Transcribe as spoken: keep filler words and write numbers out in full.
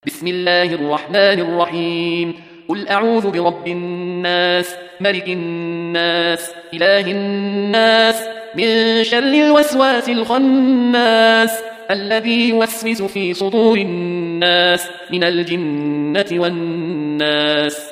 بسم الله الرحمن الرحيم. قل أعوذ برب الناس، ملك الناس، إله الناس، من شر الوسواس الخناس الذي يوسوس في صدور الناس من الجنة والناس.